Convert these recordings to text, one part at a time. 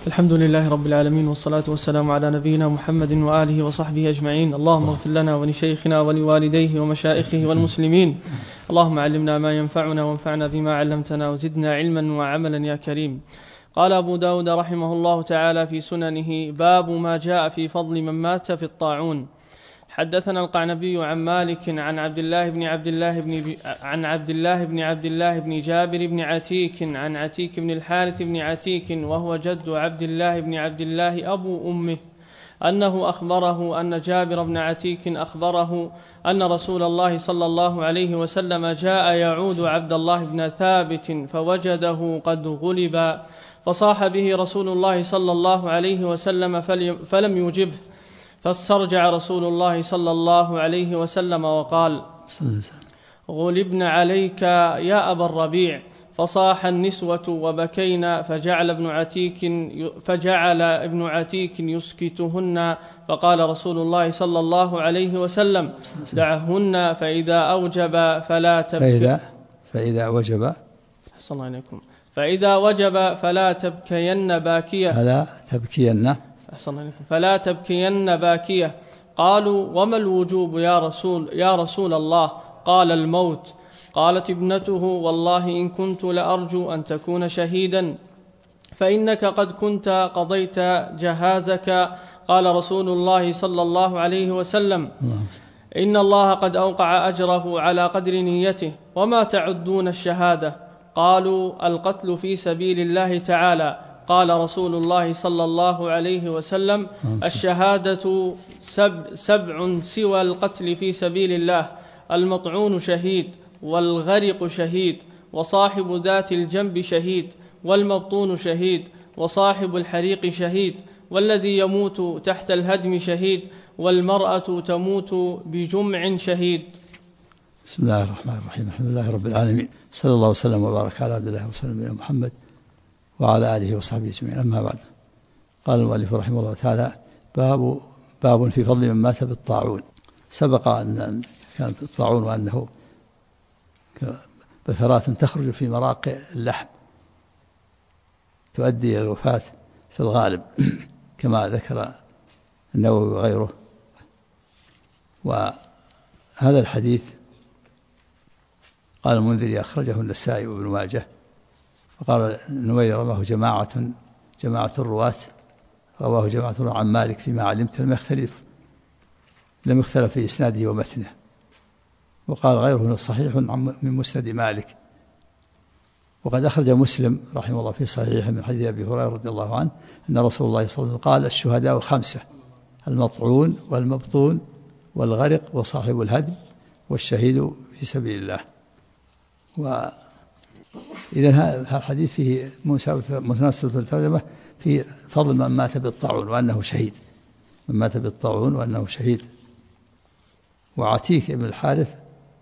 الحمد لله رب العالمين، والصلاة والسلام على نبينا محمد وآله وصحبه أجمعين. اللهم اغفر لنا ولشيخنا ولوالديه ومشائخه والمسلمين. اللهم علمنا ما ينفعنا وانفعنا بما علمتنا وزدنا علما وعملا يا كريم. قال أبو داود رحمه الله تعالى في سننه: باب ما جاء في فضل من مات في الطاعون. حدثنا القعنبي عن مالك عن عبد الله بن جابر بن عتيك عن عتيك بن الحارث بن عتيك وهو جد عبد الله بن عبد الله أبو أمه أنه أخبره أن جابر بن عتيك أخبره أن رسول الله صلى الله عليه وسلم جاء يعود عبد الله بن ثابت فوجده قد غلب، فصاح به رسول الله صلى الله عليه وسلم فلم يجبه، فاسترجع رسول الله صلى الله عليه وسلم وقال: غلبن عليك يا أبا الربيع. فصاح النسوة وبكينا، فجعل ابن عتيك يسكتهن، فقال رسول الله صلى الله عليه وسلم: دعهن فإذا أوجب فلا تبكين. فإذا وجب فلا تبكين باكية. قالوا: وما الوجوب يا رسول الله؟ قال: الموت. قالت ابنته: والله إن كنت لأرجو أن تكون شهيدا، فإنك قد كنت قضيت جهازك. قال رسول الله صلى الله عليه وسلم: إن الله قد أوقع أجره على قدر نيته. وما تعدون الشهادة؟ قالوا: القتل في سبيل الله تعالى. قال رسول الله صلى الله عليه وسلم: الشهادة سبع سوى القتل في سبيل الله: المطعون شهيد، والغرق شهيد، وصاحب ذات الجنب شهيد، والمبطون شهيد، وصاحب الحريق شهيد، والذي يموت تحت الهدم شهيد، والمرأة تموت بجمع شهيد. بسم الله الرحمن الرحيم. الحمد لله رب العالمين، صلى الله وسلم وبارك على عبد الله ورسوله محمد وعلى آله وصحبه أجمعين. أما بعد، قال المؤلف رحمه الله تعالى: باب في فضل من مات بالطاعون. سبق أن كان الطاعون وأنه بثرات تخرج في مراق اللحم تؤدي إلى الوفاة في الغالب كما ذكر النووي وغيره. وهذا الحديث قال المنذري: أخرجه النسائي وابن ماجه. وقال النووي: رواه جماعة الرواة عن مالك فيما علمت لم يختلف في إسناده ومتنه. وقال غيره صحيح من مسند مالك. وقد أخرج مسلم رحمه الله في صحيحه من حديث أبي هريرة رضي الله عنه أن رسول الله صلى الله عليه وسلم قال: الشهداء 5: المطعون والمبطون والغرق وصاحب الهدم والشهيد في سبيل الله. وإذن هذا الحديث فيه مناسبة الترجمة في فضل من مات بالطاعون وأنه شهيد. وعتيك ابن الحارث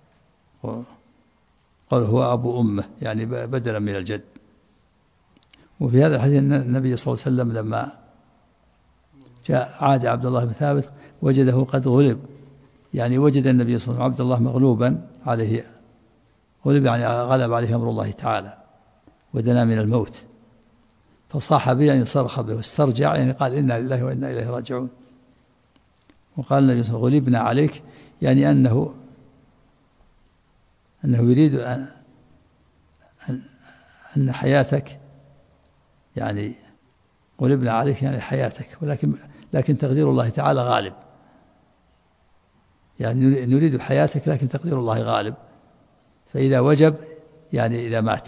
قال هو أبو أمه، يعني بدلا من الجد. وفي هذا الحديث أن النبي صلى الله عليه وسلم لما عاد عبد الله بن ثابت وجده قد غلب، يعني وجد النبي صلى الله عليه وسلم عبد الله مغلوبا عليه، غلب يعني غلب عليه أمر الله تعالى ودنا من الموت، فصاح به يعني صرخ به واسترجع، يعني قال: إنا لله وإنا إليه راجعون. وقال النبي صلى الله عليه وسلم: غلبنا عليك، يعني أنه يريد أن حياتك، يعني غلبنا عليك يعني حياتك، لكن تقدير الله تعالى غالب، يعني نريد حياتك لكن تقدير الله غالب، فإذا وجب يعني إذا مات.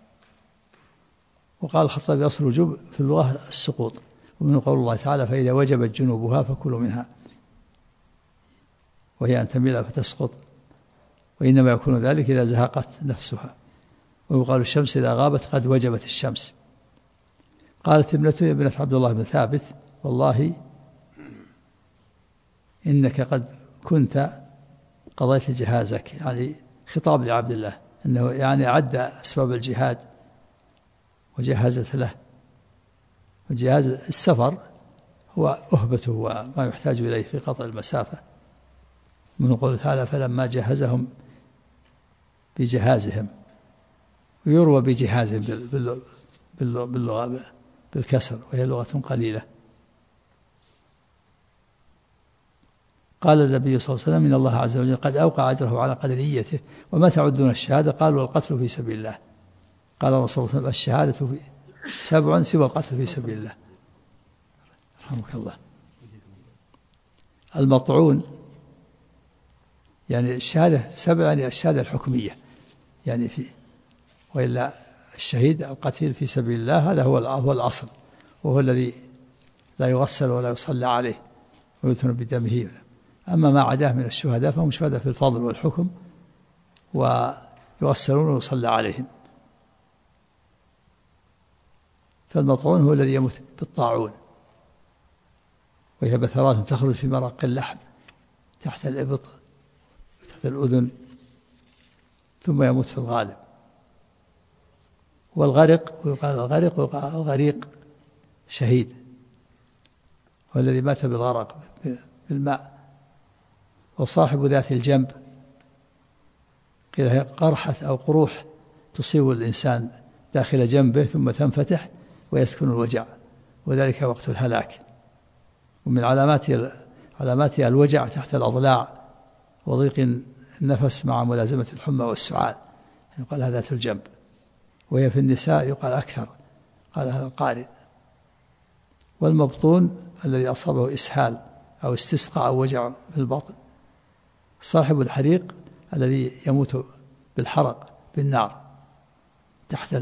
وقال الخطابي: أصل الوجوب في اللغة السقوط، ومن قول الله تعالى: فإذا وجبت جنوبها فكلوا منها، وهي أن تميل فتسقط، وإنما يكون ذلك إذا زهقت نفسها. ويقال: الشمس إذا غابت قد وجبت الشمس. قالت ابنة عبد الله بن ثابت: والله إنك قد كنت قضيت جهازك، يعني خطاب لعبد الله، أنه يعني أعد أسباب الجهاد وجهزت له. وجهاز السفر هو أهبته وما يحتاج إليه في قطع المسافة، من قوله تعالى: فلما جهزهم بجهازهم. ويروى بجهازهم باللغة بالكسر وهي لغة قليلة. قال النبي صلى الله عليه وسلم: إن الله عز وجل قد أوقع أجره على قدر نيته، وما تعدون الشهادة؟ قالوا: القتل في سبيل الله. قال الرسول صلى الله عليه وسلم: الشهادة في 7 سوى القتل في سبيل الله. رحمك الله. المطعون يعني الشهادة 7 يعني الشهادة الحكمية يعني وإلا الشهيد القتيل في سبيل الله هذا هو الأصل، وهو الذي لا يغسل ولا يصلى عليه ويدفن بدمه. أما ما عداه من الشهداء فهم شهداء في الفضل والحكم ويغسلون ويصلى عليهم. فالمطعون هو الذي يموت بالطاعون، وهي بثرات تخرج في مرق اللحم تحت الإبط تحت الأذن، ثم يموت في الغالب. والغرق، ويقال الغرق ويقال الغريق شهيد، هو الذي مات بالغرق بالماء. وصاحب ذات الجنب قيل هي قرحة أو قروح تصيب الإنسان داخل جنبه ثم تنفتح ويسكن الوجع، وذلك وقت الهلاك. ومن علاماتها الوجع تحت الأضلاع وضيق النفس مع ملازمة الحمى والسعال، يقال هذا ذات الجنب. وهي في النساء يقال أكثر، قال هذا القارئ. والمبطون الذي أصابه إسهال أو استسقاء أو وجع في البطن. صاحب الحريق الذي يموت بالحرق بالنار تحت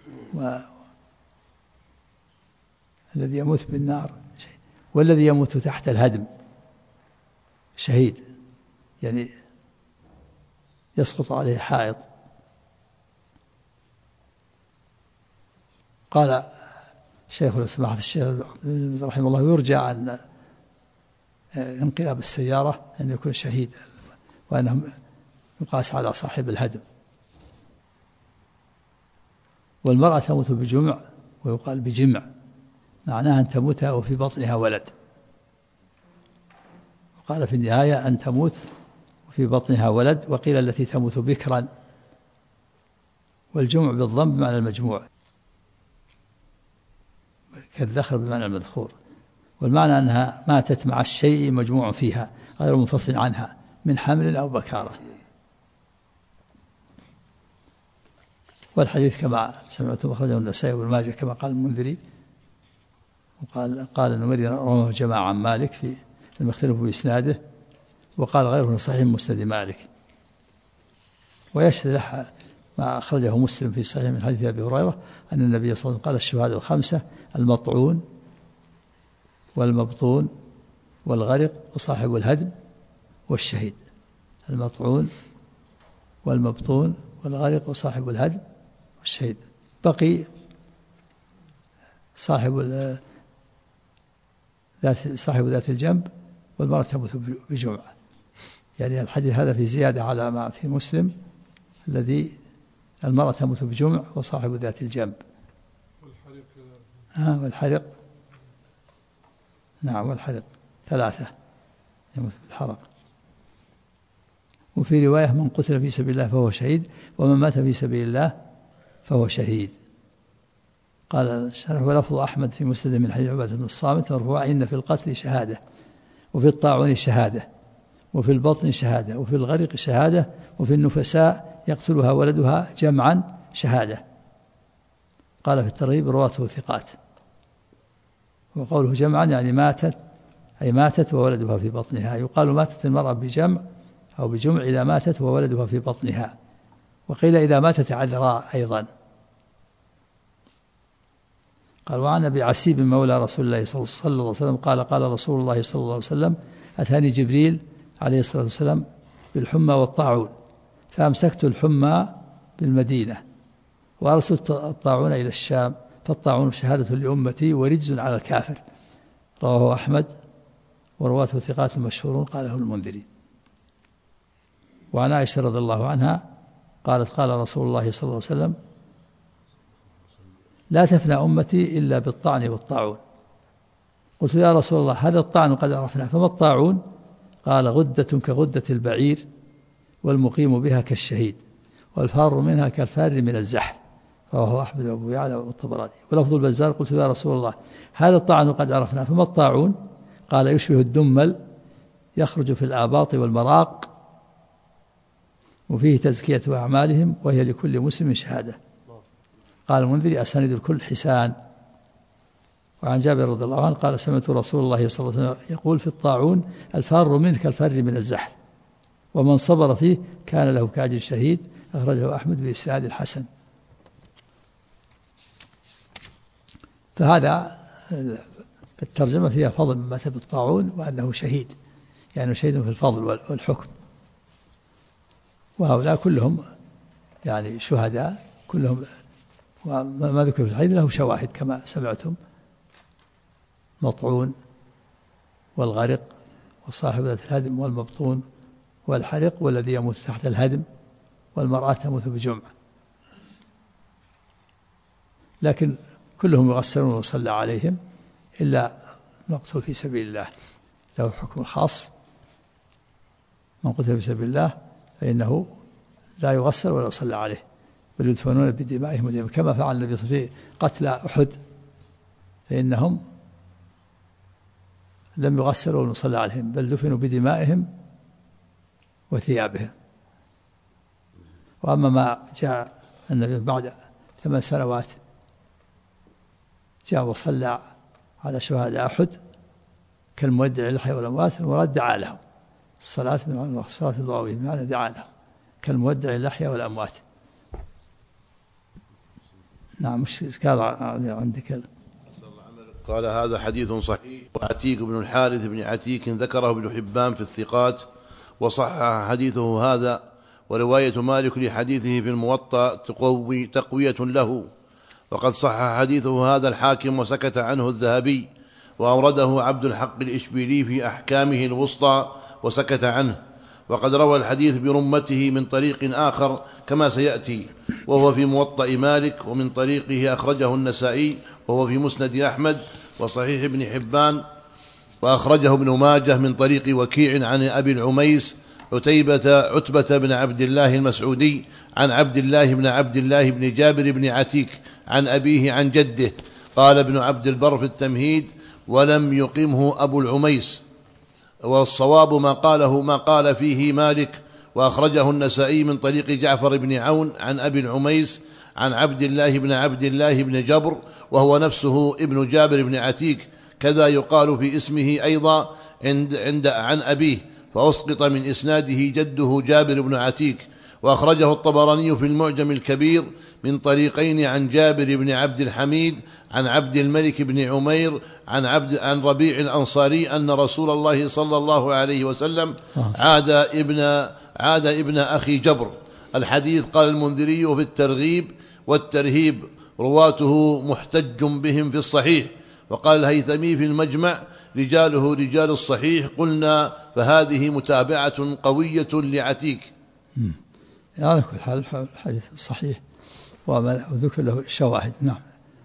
الذي يموت بالنار. والذي يموت تحت الهدم شهيد، يعني يسقط عليه حائط. قال شيخ سماحة الشيخ رحمه الله: يرجى عن انقلاب السيارة أن يكون شهيد، وأنه يقاس على صاحب الهدم. والمرأة تموت بجمع، ويقال بجمع، معناها أن تموت وفي بطنها ولد. وقال في النهاية أن تموت وفي بطنها ولد. وقيل التي تموت بكرا. والجمع بالضم بمعنى المجموع، كالذخر بمعنى المذخور. والمعنى أنها ماتت مع الشيء مجموع فيها غير منفصل عنها من حمل أو بكارة. والحديث كما سمعتم أخرجه النسائي وابن ماجه كما قال المنذري. قال النميري رواه جماعة عن مالك في المختلف بإسناده، وقال غيره صحيح مسند مالك. ويشهد له ما أخرجه مسلم في صحيح من حديث أبي هريرة أن النبي صلى الله عليه وسلم قال: الشهداء 5: المطعون والمبطون والغرق وصاحب الهدم والشهيد. المطعون والمبطون والغرق وصاحب الهدم والشهيد. بقي صاحب ذات الجنب، والمرأة تموت بجمع. يعني الحديث هذا في زيادة على ما في مسلم الذي المرأة تموت بجمع وصاحب ذات الجنب. والحرق نعم، والحرق 3 يموت بالحرق. وفي رواية: من قتل في سبيل الله فهو شهيد، ومن مات في سبيل الله فهو شهيد. قال الشرح: ولفظ أحمد في مسند من حديث عبادة بن الصامت مرفوعا: إن في القتل شهادة، وفي الطاعون شهادة، وفي البطن شهادة، وفي الغرق شهادة، وفي النفساء يقتلها ولدها جمعا شهادة. قال في الترغيب: رواته ثقات. وقوله جمعا يعني ماتت، أي ماتت وولدها في بطنها. يقال ماتت المرأة بجمع أو بجمع إذا ماتت وولدها في بطنها. وقيل إذا ماتت عذراء أيضا. قال: وعن أبي عسيب مولى رسول الله صلى الله عليه وسلم قال: قال رسول الله صلى الله عليه وسلم: أتاني جبريل عليه الصلاة والسلام بالحمى والطاعون، فأمسكت الحمى بالمدينة وأرسلت الطاعون إلى الشام، فالطاعون شهادة لأمتي ورجز على الكافر. رواه أحمد ورواته ثقات مشهورون، قاله المنذري. وعن عائشة رضي الله عنها قالت: قال رسول الله صلى الله عليه وسلم: لا تفنى أمتي إلا بالطعن والطاعون. قلت: يا رسول الله هذا الطعن قد عرفناه، فما الطاعون؟ قال: غدة كغدة البعير، والمقيم بها كالشهيد، والفار منها كالفار من الزحف. رواه أحمد وأبو يعلى والطبراني. ولفظ البزار قلت يا رسول الله هذا الطاعون قد عرفناه فما الطاعون؟ قال يشبه الدمل يخرج في الآباط والمراق وفيه تزكية أعمالهم وهي لكل مسلم شهادة. قال المنذري أساند الكل حسان. وعن جابر رضي الله عنه قال سمعت رسول الله صلى الله عليه وسلم يقول في الطاعون الفار منه كالفر من الزحف ومن صبر فيه كان له كأجر شهيد. أخرجه أحمد بإسناد الحسن. فهذا الترجمة فيها فضل من مات بالطاعون وأنه شهيد يعني شهيد في الفضل والحكم. وهؤلاء كلهم يعني شهداء كلهم. وما ذكر في الحديث له شواهد كما سمعتم مطعون والغرق وصاحب ذات الهدم والمبطون والحرق والذي يموت تحت الهدم والمرأة تموت بجمع. لكن كلهم يغسلون ويصلى عليهم إلا مقتول في سبيل الله له حكم خاص. من قتل في سبيل الله فإنه لا يغسل ولا يصلى عليه بل يدفنون بدمائهم كما فعل النبي صلى الله عليه وسلم في قتل أحد فإنهم لم يغسلوا ولا يصلى عليهم بل دفنوا بدمائهم وثيابهم. وأما ما جاء النبي بعد 8 سنوات جاء وصلى على شهداء أحد كالمودع للحي والأموات المراد دعا لهم الصلاة من الصلاة الضوئية بمعنى دعا لهم كالمودع للحي والأموات. نعم مش قال عندك قال هذا حديث صحيح. وعتيك بن الحارث بن عتيك ذكره ابن حبان في الثقات وصحح حديثه هذا. ورواية مالك لحديثه في الموطأ تقوية له. وقد صحح حديثه هذا الحاكم وسكت عنه الذهبي. وأورده عبد الحق الإشبيلي في أحكامه الوسطى وسكت عنه. وقد روى الحديث برمته من طريق آخر كما سيأتي وهو في موطأ مالك ومن طريقه أخرجه النسائي وهو في مسند أحمد وصحيح ابن حبان. وأخرجه ابن ماجه من طريق وكيع عن أبي العميس عتبة بن عبد الله المسعودي عن عبد الله بن جابر بن عتيك عن أبيه عن جده. قال ابن عبد البر في التمهيد ولم يقمه أبو العميس والصواب ما قال فيه مالك. وأخرجه النسائي من طريق جعفر بن عون عن أبي العميس عن عبد الله بن جبر وهو نفسه ابن جابر بن عتيك. كذا يقال في اسمه أيضا عن أبيه فأسقط من إسناده جده جابر بن عتيك. وأخرجه الطبراني في المعجم الكبير من طريقين عن جابر بن عبد الحميد عن عبد الملك بن عمير عن ربيع الأنصاري أن رسول الله صلى الله عليه وسلم عاد ابن أخي جبر. الحديث قال المنذري في الترغيب والترهيب رواته محتج بهم في الصحيح. وقال الهيثمي في المجمع رجاله رجال الصحيح. قلنا فهذه متابعة قوية لعتيك. على كل حال الحديث صحيح وذكر له شواهد. نعم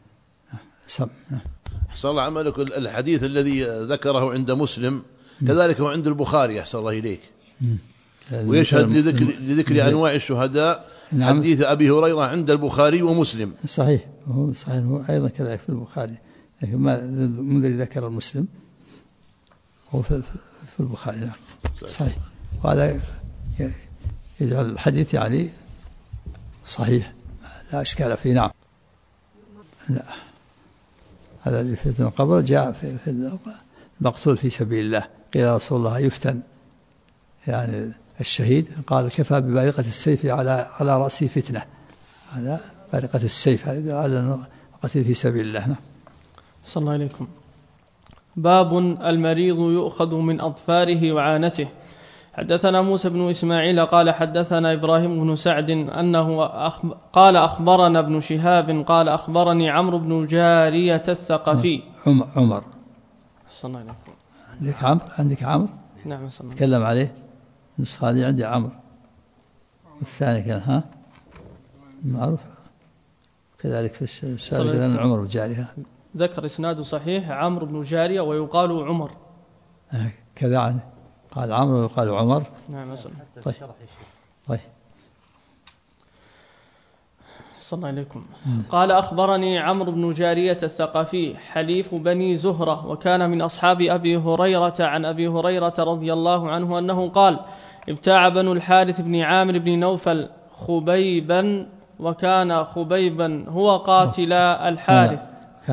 أحسن الله عملك. الحديث الذي ذكره عند مسلم كذلك هو عند البخاري أحسن الله إليك ويشهد لذكر أنواع الشهداء. نعم. حديث أبي هريرة عند البخاري ومسلم صحيح وهو صحيح هو أيضا كذلك في البخاري لكن ما الذي ذكر المسلم هو في البخاري. نعم صحيح. وهذا يجعل الحديث يعني صحيح لا إشكال فيه. نعم لا هذا اللي في القبر جاء في المقتول في سبيل الله. قيل رسول الله يفتن يعني الشهيد قال كفى ببارقة السيف على رأسه فتنة. هذا بارقة السيف هذا على قتل في سبيل الله. نعم صلى الله عليكم. باب المريض يؤخذ من أظفاره وعانته. حدثنا موسى بن إسماعيل قال حدثنا إبراهيم بن سعد أنه قال أخبرنا ابن شهاب قال أخبرني عمرو بن جارية الثقفي. عمر صلى الله عليكم. عندك عمرو؟ نعم صلى الله. تكلم عليه النسخة هذه عندي عمرو والثاني كان معروف كذلك في السابق عمر بن جارية. ذكر إسناده صحيح عمرو بن جارية ويقال عمر كذا عنه قال عمرو ويقال عمر. نعم أصلا. طيب صلى عليكم. قال أخبرني عمرو بن جارية الثقفي حليف بني زهرة وكان من أصحاب أبي هريرة عن أبي هريرة رضي الله عنه أنه قال ابتاع بنو الحارث بن عامر بن نوفل خبيبا وكان خبيبا هو قاتل الحارث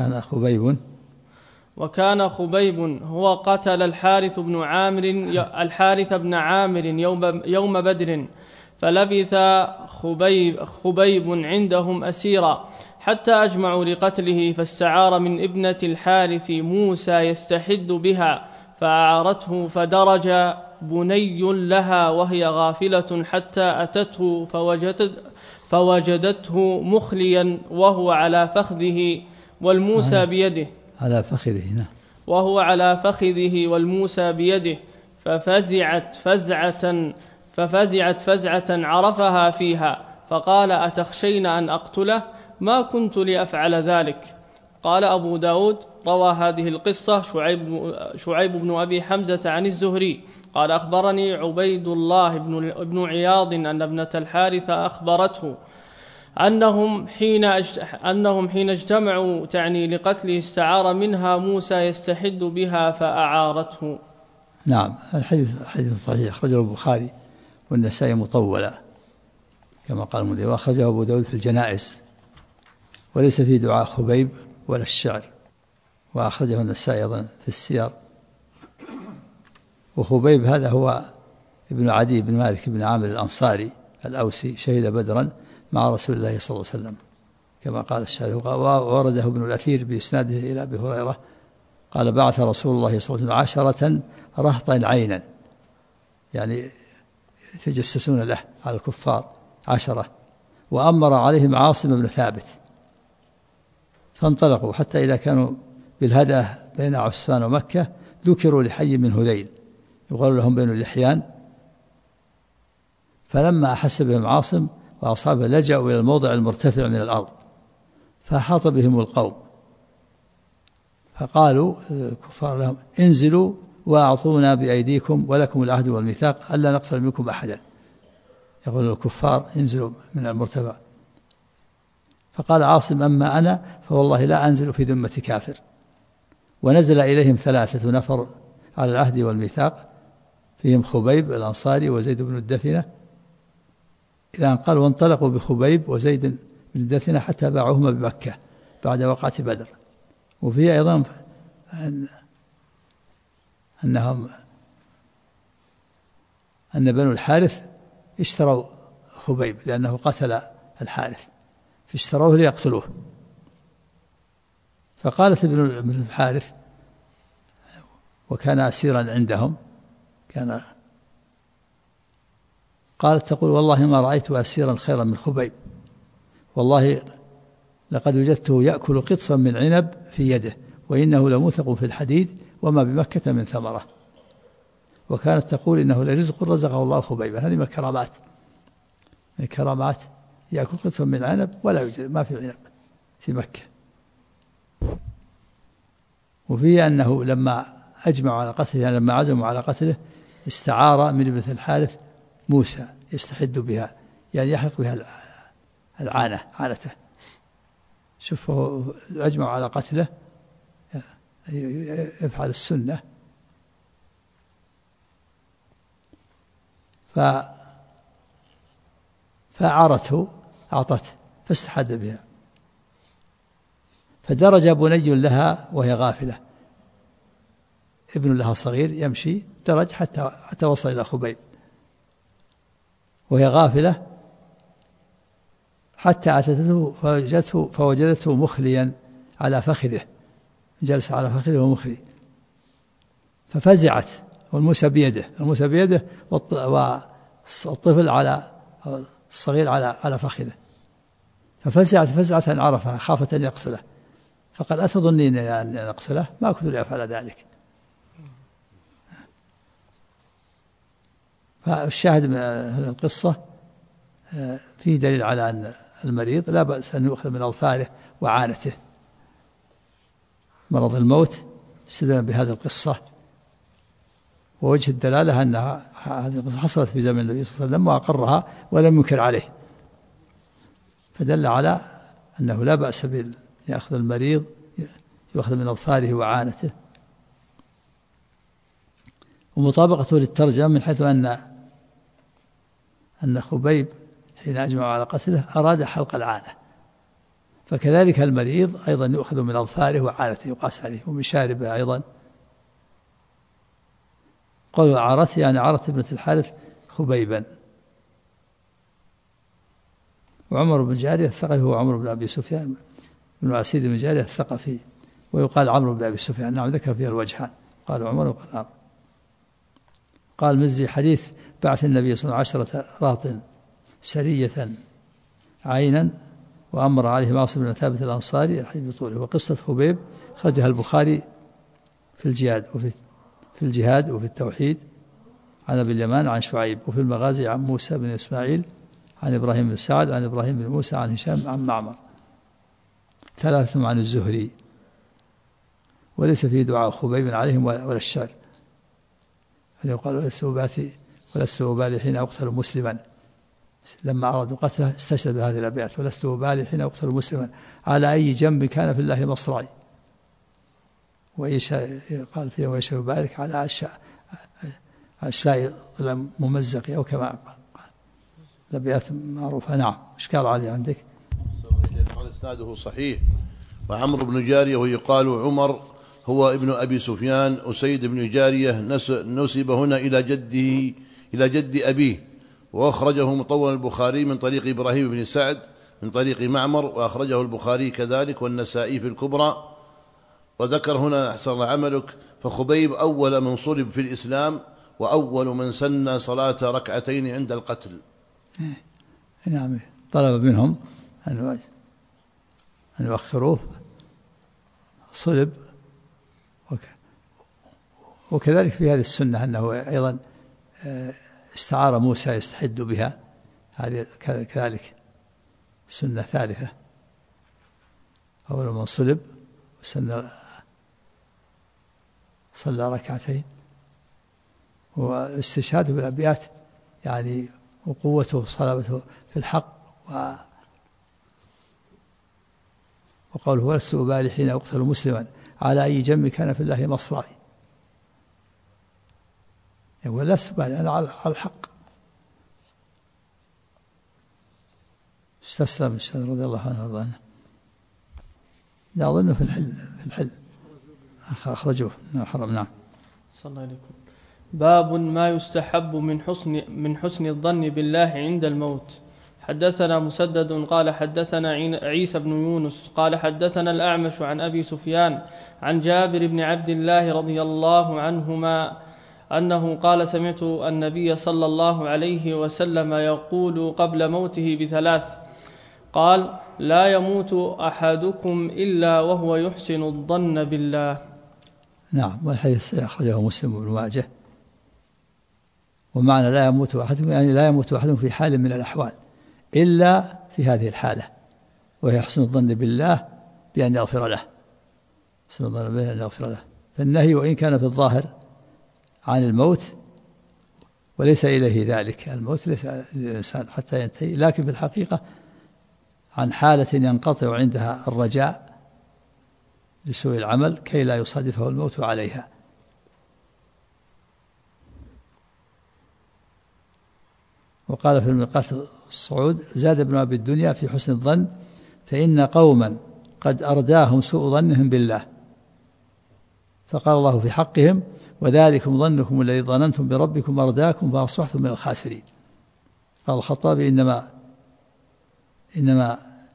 وكان خبيب هو قتل الحارث بن عامر يوم بدر فلبث خبيب عندهم أسيرا حتى أجمعوا لقتله فاستعار من ابنة الحارث موسى يستحد بها فأعارته فدرج بني لها وهي غافلة حتى أتته فوجدته مخليا وهو على فخذه والموسى بيده وهو على فخذه والموسى بيده ففزعت فزعة عرفها فيها فقال أتخشين أن أقتله ما كنت لأفعل ذلك. قال أبو داود روى هذه القصة شعيب بن أبي حمزة عن الزهري قال أخبرني عبيد الله بن عياض أن ابنة الحارث أخبرته أنهم حين اجتمعوا تعني لقتله استعار منها موسى يستحد بها فأعارته. نعم. الحديث صحيح أخرجه البخاري والنسائي مطولا كما قال المدير وأخرجه أبو داود في الجنائز وليس فيه دعاء خبيب ولا الشعر وأخرجه النسائي أيضا في السير. وخبيب هذا هو ابن عدي بن مالك بن عامر الأنصاري الأوسي شهد بدرا مع رسول الله صلى الله عليه وسلم كما قال الشارح. وورده ابن الأثير بإسناده إلى أبي هريرة قال بعث رسول الله صلى الله عليه وسلم 10 رهطا عينا يعني يتجسسون له على الكفار 10 وأمر عليهم عاصم بن ثابت فانطلقوا حتى إذا كانوا بالهدى بين عسفان ومكة ذكروا لحي من هذيل يقال لهم بين اللحيان فلما أحس بهم عاصم وأصحابه لجأوا إلى الموضع المرتفع من الأرض فأحاط بهم القوم فقالوا الكفار لهم انزلوا وأعطونا بأيديكم ولكم العهد والميثاق ألا نقتل منكم أحدا. يقول الكفار انزلوا من المرتفع فقال عاصم أما أنا فوالله لا أنزل في ذمة كافر. ونزل إليهم 3 نفر على العهد والميثاق فيهم خبيب الأنصاري وزيد بن الدثنة إذا قال وانطلقوا بخبيب وزيد بن الدثنة حتى باعوهما بمكة بعد وقعة بدر. وفيه أيضا أن بنو الحارث اشتروا خبيب لأنه قتل الحارث فاشتروه ليقتلوه. فقالت ابن الحارث وكان أسيرا عندهم قالت تقول والله ما رأيت أسيرا خيرا من خبيب والله لقد وجدته يأكل قطفا من عنب في يده وإنه لموثق في الحديد وما بمكة من ثمرة. وكانت تقول إنه لرزق رزقه الله خبيبا. هذه من الكرامات يأكل قطفا من عنب ولا يوجد ما في عنب في مكة. وفيه أنه لما أجمعوا على قتله يعني لما عزموا على قتله استعار من ابنة الحارث موسى يستحد بها يعني يحلق بها عانته. شوفوا أجمعوا على قتله يفعل السنة فأعارته أعطته فاستحد بها فدرج بني لها وهي غافلة ابن لها صغير يمشي درج حتى وصل إلى خبيب وهي غافلة حتى أتته فوجدته مخليا على فخذه جلس على فخذه ومخلي ففزعت والموسى بيده والطفل على الصغير على فخذه ففزعت فزعة عرفها خافت أن يقتله فقال أتظنين أن أقتله ما كنت لأفعل ذلك. فالشاهد من هذه القصة فيه دليل على أن المريض لا بأس أن يؤخذ من أظفاره وعانته. مرض الموت استدل بهذه القصة ووجه الدلالة أنها هذه القصة حصلت في زمن النبي صلى الله عليه وسلم وأقرها ولم ينكر عليه فدل على أنه لا بأس يأخذ المريض يأخذ من أظفاره وعانته. ومطابقته للترجمة من حيث أن خبيب حين أجمع على قتله أراد حلق العانة، فكذلك المريض أيضا يؤخذ من أظفاره وعانته يقاس عليه، ومن شاربه أيضا. قالوا عارته يعني عارت ابنة الحارث خبيبا. وعمر بن جارية الثقفي هو عمر بن أبي سفيان بن عسيد بن جارية الثقفي، ويقال عمرو بن أبي سفيان. نعم ذكر فيها الوجهان، قال عمر وقال عمرو. قال مزي حديث بعث النبي صلى الله عليه وسلم 10 راط سرية عينا وأمر عليه عاصم بن ثابت الأنصاري الحديث بطوله. وقصة خبيب خرجها البخاري في الجهاد وفي التوحيد عن أبي اليمان عن شعيب، وفي المغازي عن موسى بن إسماعيل عن إبراهيم بن سعد عن إبراهيم بن موسى عن هشام عن معمر، 3 عن الزهري. وليس فيه دعاء خبيب عليهم ولا الشعر، فليقال ولست أبالي حين أقتل مسلما. لما أرادوا قتله استشهد بهذه الأبيات: ولست أبالي حين أقتل مسلما على أي جنب كان في الله مصرعي. قال فيه ويشاء يبارك على أشلاء الممزق أو كما قال. الأبيات معروفة. نعم. إشكال علي عندك؟ قال إسناده صحيح. وعمرو بن جارية ويقال عمر هو ابن أبي سفيان أسيد بن جارية، نسب هنا إلى جد أبيه. وأخرجه مطول البخاري من طريق إبراهيم بن سعد من طريق معمر، وأخرجه البخاري كذلك والنسائي في الكبرى. وذكر هنا أحسن الله عملك: فخبيب أول من صلب في الإسلام وأول من سن صلاة 2 عند القتل. نعم. طلب منهم أن يؤخروه، صلب. وكذلك في هذه السنة أنه أيضا استعار موسى يستحد بها، هذه كذلك سنة ثالثة. أول من صلب صلى 2 واستشهاده بالأبيات يعني وقوته صلابته في الحق. وقوله ولست أبالي حين أقتل مسلما على أي جنب كان في الله مصرعي، يقول لست أبالي أنا على الحق. استسلم رضي الله عنه وارضاه. لا أظنه في الحل أخرجوه من الحرم. نعم. صلى الله عليكم. باب ما يستحب من حسن الظن بالله عند الموت. حدثنا مسدد قال حدثنا عيسى بن يونس قال حدثنا الأعمش عن أبي سفيان عن جابر بن عبد الله رضي الله عنهما أنه قال: سمعت النبي صلى الله عليه وسلم يقول قبل موته ب3: قال: لا يموت أحدكم إلا وهو يحسن الظن بالله. نعم. والحديث أخرجه مسلم وابن ماجه. ومعنى لا يموت أحدكم يعني لا يموت أحدكم في حال من الأحوال إلا في هذه الحالة، وهي يحسن الظن بالله بأن يغفر له. يحسن الظن بالله بأن يغفر له. فالنهي وإن كان في الظاهر عن الموت وليس إليه ذلك، الموت ليس للإنسان حتى ينتهي، لكن في الحقيقة عن حالة ينقطع عندها الرجاء لسوء العمل كي لا يصادفه الموت عليها. وقال في الميقات الصعود: زاد ابن أبي الدنيا في حسن الظن فإن قوما قد أرداهم سوء ظنهم بالله، فقال الله في حقهم: وذلكم ظنكم الذي ظننتم بربكم أرداكم فأصبحتم من الخاسرين. قال الخطابي: إنما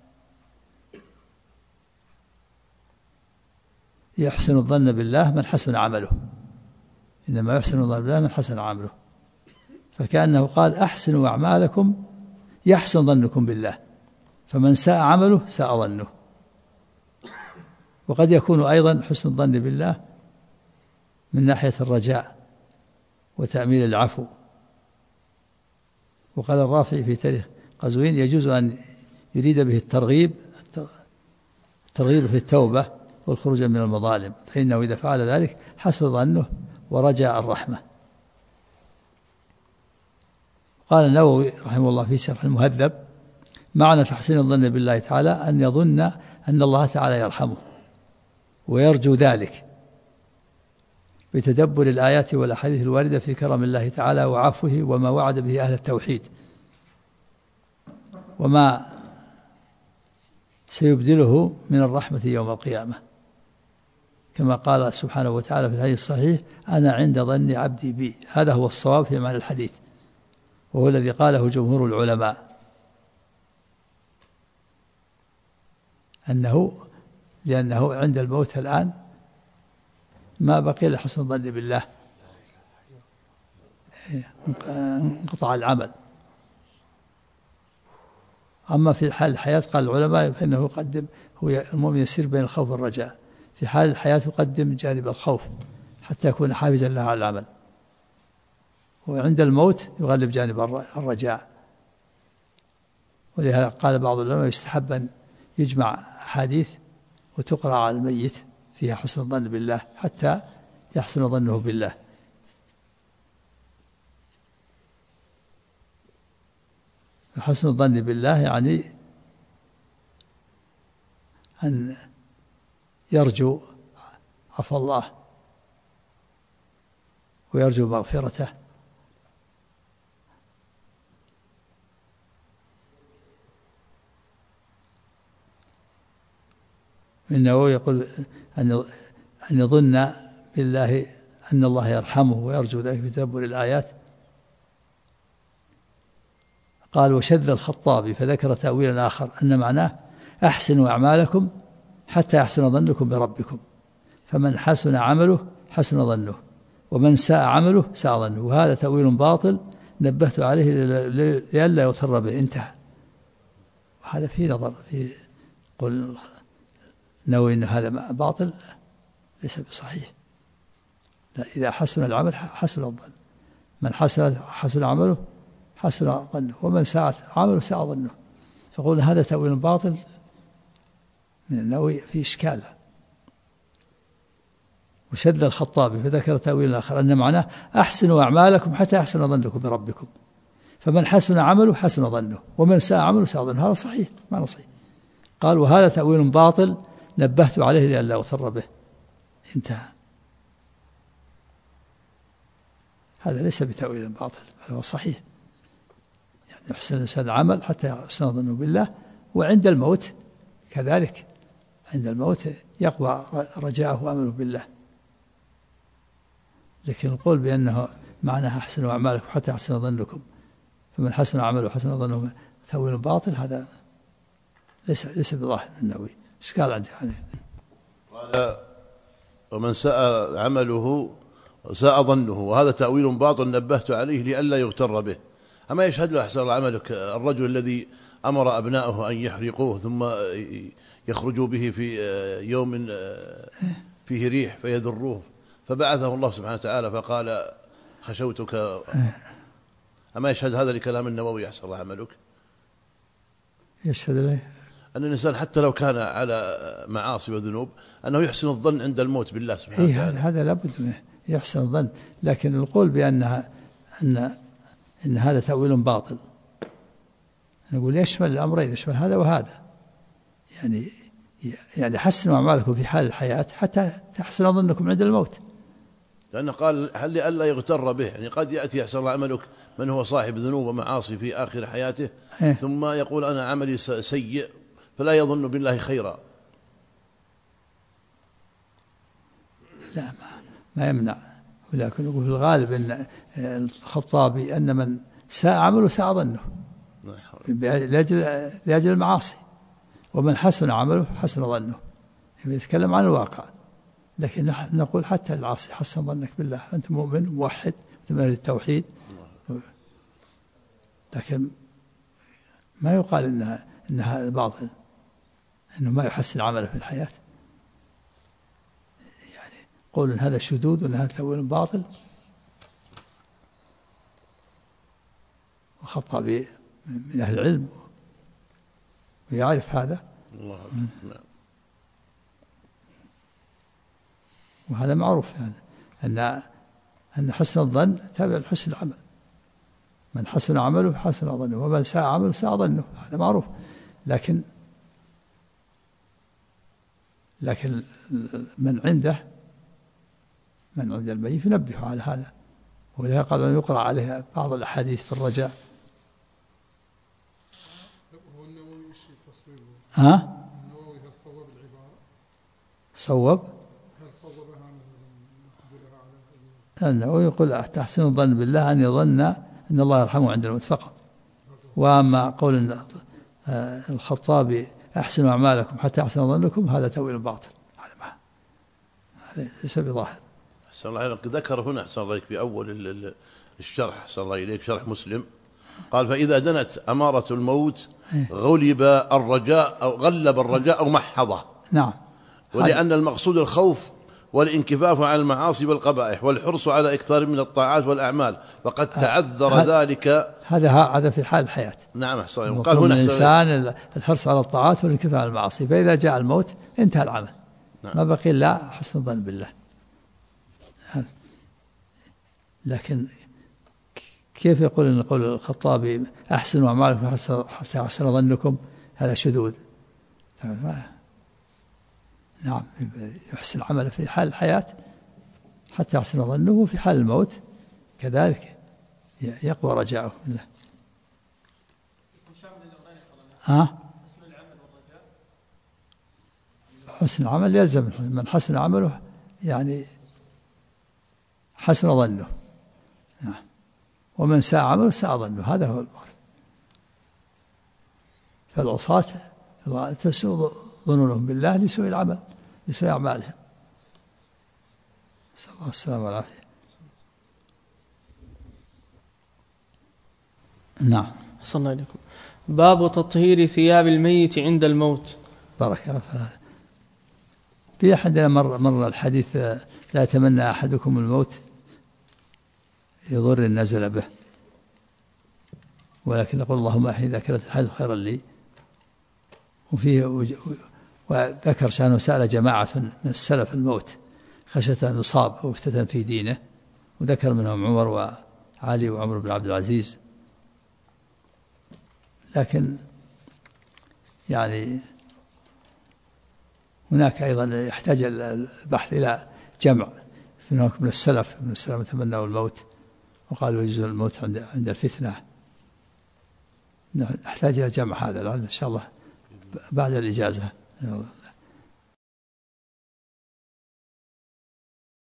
يحسن الظن بالله من حسن عمله، إنما يحسن الظن بالله من حسن عمله. فكأنه قال: أحسنوا أعمالكم يحسن ظنكم بالله، فمن ساء عمله ساء ظنه. وقد يكون أيضا حسن الظن بالله من ناحية الرجاء وتأميل العفو. وقال الرافعي في تاريخ قزوين: يجوز أن يريد به الترغيب في التوبة والخروج من المظالم، فإنه إذا فعل ذلك حسن ظنه ورجاء الرحمة. قال النووي رحمه الله في شرح المهذب: معنى تحسين الظن بالله تعالى أن يظن أن الله تعالى يرحمه ويرجو ذلك بتدبر الآيات والأحاديث الواردة في كرم الله تعالى وعفوه وما وعد به أهل التوحيد وما سيبدله من الرحمة يوم القيامة، كما قال سبحانه وتعالى في الحديث الصحيح: أنا عند ظن عبدي بي. هذا هو الصواب في معنى الحديث، وهو الذي قاله جمهور العلماء، لأنه عند الموت الآن ما بقي إلا حسن الظن بالله، انقطع العمل. أما في حال الحياة قال العلماء فإنه يقدم، هو المؤمن يسير بين الخوف والرجاء، في حال الحياة يقدم جانب الخوف حتى يكون حافزا له على العمل، وعند الموت يغلب جانب الرجاء. ولهذا قال بعض العلماء يستحب أن يجمع أحاديث وتقرأ على الميت فيها حسن الظن بالله حتى يحسن ظنه بالله. حسن الظن بالله يعني أن يرجو عفو الله ويرجو مغفرته، إنه يقول أن يظن بالله أن الله يرحمه ويرجو ذلك بتدبر الآيات. قال: وشذ الخطابي فذكر تأويلا آخر أن معناه: أحسنوا أعمالكم حتى يحسن ظنكم بربكم، فمن حسن عمله حسن ظنه، ومن ساء عمله ساء ظنه. وهذا تأويل باطل نبهت عليه لئلا يغتر به. انتهى. وهذا فيه نظر، قل نوي أن هذا باطل ليس بصحيح. لا، إذا حسن العمل حسن الظن، من حسن عمله حسن ظنه، ومن ساء عمله ساء ظنه. فقول هذا تأويل باطل من النووي في إشكال. وشذ الخطابي فذكر تأويل آخر أن معناه: أحسنوا أعمالكم حتى يحسن ظنكم بربكم، فمن حسن عمله حسن ظنه، ومن ساء عمله ساء ظنه. هذا صحيح، معنى صحيح. قال: وهذا تأويل باطل نبهت عليه لئلا أغتر به. انتهى. هذا ليس بتأويل باطل، بل هو صحيح. يعني يحسن الإنسان العمل حتى يحسن ظنه بالله، وعند الموت كذلك، عند الموت يقوى رجاءه وأمله بالله. لكن القول بأنه معناها أحسنوا أعمالكم حتى يحسن ظنكم، فمن حسن عمله حسن ظنه تأويل باطل، هذا ليس بظاهر النووي. إشكال عندي عليه. قال: ومن ساء عمله ساء ظنه، وهذا تأويل باطل نبهت عليه لئلا يغتر به. أما يشهد له أحسن عملك الرجل الذي أمر أبنائه أن يحرقوه ثم يخرجوا به في يوم فيه ريح فيذروه، فبعثه الله سبحانه وتعالى فقال: خشوتك. أما يشهد هذا لكلام النووي أحسن عملك؟ يشهد له أن الإنسان حتى لو كان على معاصي وذنوب أنه يحسن الظن عند الموت بالله سبحانه وتعالى. هذا لابد منه، يحسن الظن. لكن القول بأنها إن هذا تأويل باطل، نقول يشمل الأمرين، يشمل هذا وهذا. يعني حسنوا أعمالكم في حال الحياة حتى تحسن ظنكم عند الموت. لأنه قال: هل لئلا يغتر به، يعني قد يأتي أحسن عملك من هو صاحب ذنوب ومعاصي في آخر حياته ثم يقول: أنا عملي سيء، فلا يظن بالله خيرا. لا، ما يمنع، ولكن يقول في الغالب أن الخطابي أن من ساء عمله ساء ظنه لأجل المعاصي، ومن حسن عمله حسن ظنه. يتكلم عن الواقع. لكن نحن نقول حتى العاصي حسن ظنك بالله، أنت مؤمن موحد من أهل التوحيد، لكن ما يقال إنها باطل، إنه ما يحسن عمله في الحياة. يعني قول إن هذا شذوذ وإن هذا تأويل باطل. وخطابي من أهل العلم ويعرف هذا. الله. وهذا معروف يعني أن حسن الظن تابع لحسن العمل. من حسن عمله حسن ظنه، ومن ساء عمله ساء ظنه، هذا معروف. لكن من عنده الميت ينبه على هذا، ولهذا قال أن يقرأ عليها بعض الأحاديث في الرجاء. ها؟ النووي هل صوب العبارة؟ صوب؟ هل صوبها مقبولها أنه على يقول تحسن الظن بالله أن يظن أن الله يرحمه عند الموت فقط. وأما قول الخطابي أحسنوا أعمالكم حتى أحسن ظنكم، هذا تأويل باطل، هذا ليس بظاهر. أحسن الله إليك. ذكر هنا أحسن الله إليك بأول الشرح أحسن الله إليك شرح مسلم، قال فإذا دنت أمارة الموت غلب الرجاء أو محضه. نعم. ولأن المقصود الخوف والانكفاف عن المعاصي والقبائح والحرص على إكثار من الطاعات والأعمال، وقد تعذر ذلك. هذا في حال الحياة. نعم أحسن الله. قال هنا الإنسان الحرص على الطاعات والانكفاف عن المعاصي، فإذا جاء الموت انتهى العمل. نعم. ما بقي إلا حسن الظن بالله. لكن كيف يقول إن قول الخطابي أحسنوا أعمالكم حتى أحسن ظنكم، هذا شذوذ. نعم، يحسن عمله في حال الحياة حتى يحسن ظنه، في حال الموت كذلك يقوى رجاؤه بالله. حسن العمل يلزم من حسن عمله، يعني حسن ظنه. نعم. ومن ساء عمله ساء ظنه، هذا هو المعرف. فالعصاة تسوء ظنونهم بالله لسوء العمل، لسوء أعمالهم. نسأل الله السلامة والعافية. نعم. صلى عليكم. باب تطهير ثياب الميت عند الموت. بارك الله فيك. في أحدنا مر الحديث لا يتمنى أحدكم الموت يضر النزل به، ولكن يقول اللهم أحيي إذا كانت الحياة خيرا لي. وذكر شأنه سأل جماعة من السلف الموت خشية أن يصاب أو يفتتن في دينه، وذكر منهم عمر وعلي وعمر بن عبد العزيز. لكن يعني هناك أيضا يحتاج البحث إلى جمع. في هناك من السلف تمنوا الموت وقالوا يجوز الموت عند الفتنة. نحتاج إلى جمع هذا، لعل إن شاء الله بعد الإجازة